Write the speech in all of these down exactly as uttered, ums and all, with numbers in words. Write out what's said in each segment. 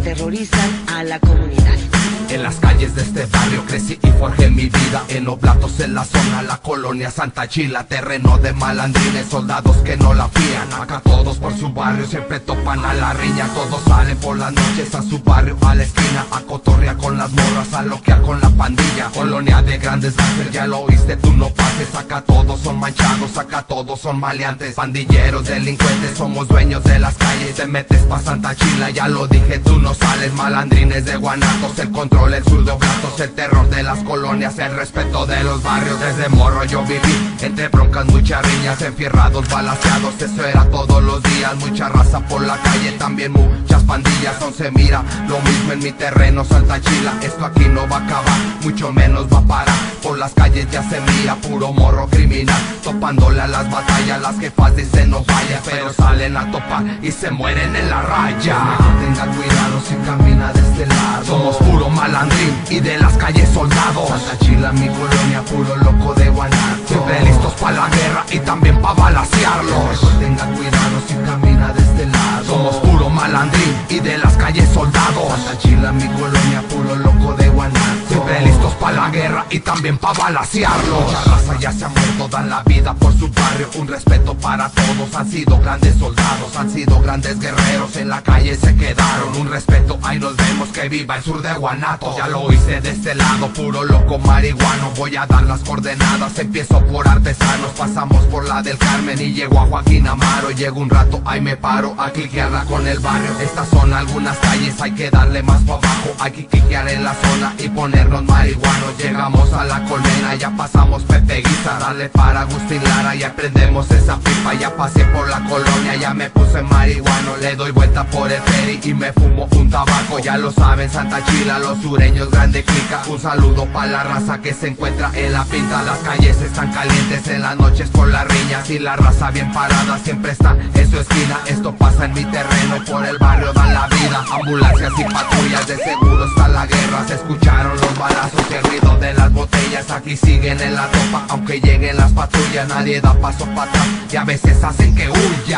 aterrorizan a la comunidad. En las calles de este barrio crecí y forjé mi vida. En Oblatos, en la zona, la colonia Santa Chila, terreno de malandrines, soldados que no la fían. Acá todos por su barrio siempre topan a la riña. Todos salen por las noches a su barrio, a la esquina, a cotorrear con las morras, a loquear con la pandilla. Colonia de grandes gangsters, ya lo oíste, tú no pases. Acá todos son manchados, acá todos son maleantes, pandilleros, delincuentes, somos dueños de las calles. Te metes pa' Santa Chila, ya lo dije, tú no sales. Malandrines de Guanatos, el control, el sur de Oblatos, el terror de las colonias, el respeto de los barrios. Desde morro yo viví entre broncas, muchas riñas, enfierrados, balaceados, eso era todos los días. Mucha raza por la calle, también muchas pandillas. Aún se mira lo mismo en mi terreno Santa Chila. Esto aquí no va a acabar, mucho menos va a parar. Por las calles ya se mira puro morro criminal, topándole a las batallas. Las jefas dicen no vaya, pero salen a topar y se mueren en la raya. Tenga cuidado si camina de este lado, somos puro malandrín y de las calles soldados. Santa Chila, mi colonia, puro loco de Guanatos, siempre listos pa' la guerra y también pa' balacearlos. Tenga cuidado si camina de este lado, somos puro malandrín y de las calles soldados. Santa Chila, mi colonia, puro loco de Guanatos, siempre listos pa' la guerra y también pa' balacearlos. Mucha raza ya se ha muerto, dan la vida por su barrio. Un respeto para todos, han sido grandes soldados, han sido grandes guerreros, en la calle se quedaron. Un respeto, ahí nos vemos, que viva el sur de Guanatos. Ya lo hice de este lado, puro loco marihuano. Voy a dar las coordenadas, empiezo por Artesanos, pasamos por la del Carmen y llego a Joaquín Amaro. Llego un rato, ahí me paro a cliquearla con el barrio. Estas son algunas calles, hay que darle más pa' abajo. Hay que cliquear en la zona y ponernos marihuanos. Llegamos a la colmena, ya pasamos Pepe Guiza, dale para Agustín Lara, ya prendemos esa pipa. Ya pasé por la colonia, ya me puse marihuano. Le doy vuelta por el ferry y me fumo un tabaco. Ya lo saben, Santa Chila, los sureños, grande clica. Un saludo pa' la raza que se encuentra en la pinta. Las calles están calientes en las noches por las riñas, y la raza bien parada siempre está en su esquina. Esto pasa en mi terreno, por el barrio dan la vida. Ambulancias y patrullas, de seguro está la guerra. Se escucharon los balazos y el ruido de las botellas. Aquí siguen en la tropa, aunque lleguen las patrullas. Nadie da paso para atrás y a veces hacen que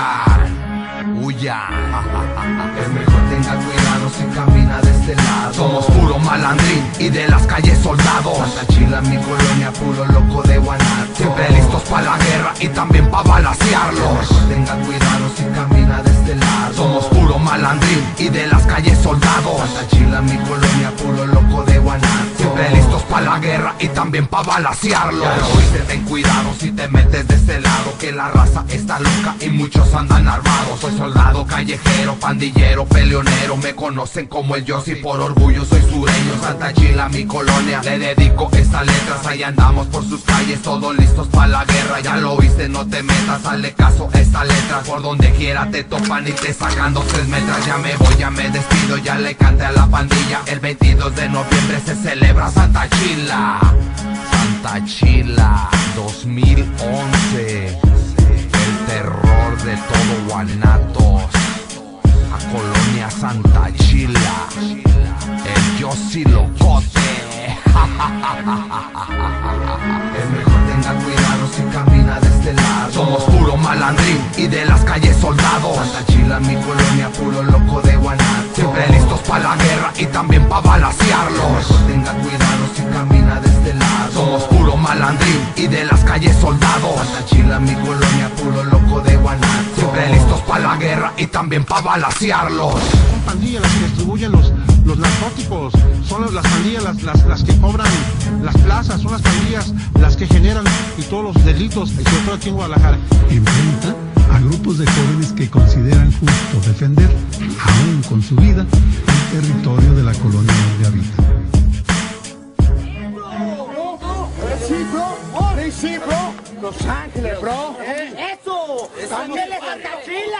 huyan, huyan. Es mejor tenga cuidado si camina de este lado, somos puro malandrín y de las calles soldados. Santa Chila, mi colonia, puro loco de Guanatos, siempre listos pa' la guerra y también pa' balacearlos. Tenga cuidado si camina de este lado, somos puro malandrín y de las calles soldados. Santa Chila, mi colonia, puro loco de Guanatos, siempre listos pa' la guerra y también pa' balacearlos. Ya lo oíste, ten cuidado si te metes de este lado, que la raza está loca y muchos andan armados. Soy soldado callejero, pandillero, peleonero, me conocen como el Yossi, por orgullo soy sureño. Santa Chila, mi colonia, le dedico estas letras. Ahí andamos por sus calles, todos listos pa' la guerra. Ya lo oíste, no te metas, hazle caso a esta letra. Por donde quiera te topan y te sacan dos, tres metras. Ya me voy, ya me despido, ya le canté a la pandilla. El veintidós de noviembre se celebra Santa Chila. Santa Chila dos mil once, el terror de todo Guanatos. A Colonia Santa Chila, el Yossi Locote. Es mejor tenga cuidado si camina de este lado, somos puro malandrín y de las calles soldados. Santa Chila, mi colonia, puro loco de Guanatos, siempre listos pa' la guerra y también pa' balacearlos. Es mejor tenga cuidado si camina de este lado, somos puro malandrín y de las calles soldados. Santa Chila, mi colonia, puro loco de Guanatos, siempre listos pa' la guerra y también pa' balacearlos. Son pandillas las que distribuyen los, los narcóticos, son las, las pandillas las, las, las que cobran las plazas, son las pandillas las que generan y todos los delitos, y sobre todo aquí en Guadalajara. Enfrenta a grupos de jóvenes que consideran justo defender, aún con su vida, el territorio de la colonia donde habitan. Sí, bro. Sí, bro. Los Ángeles, bro. ¡Eso! ¡Ángeles Santa Chila!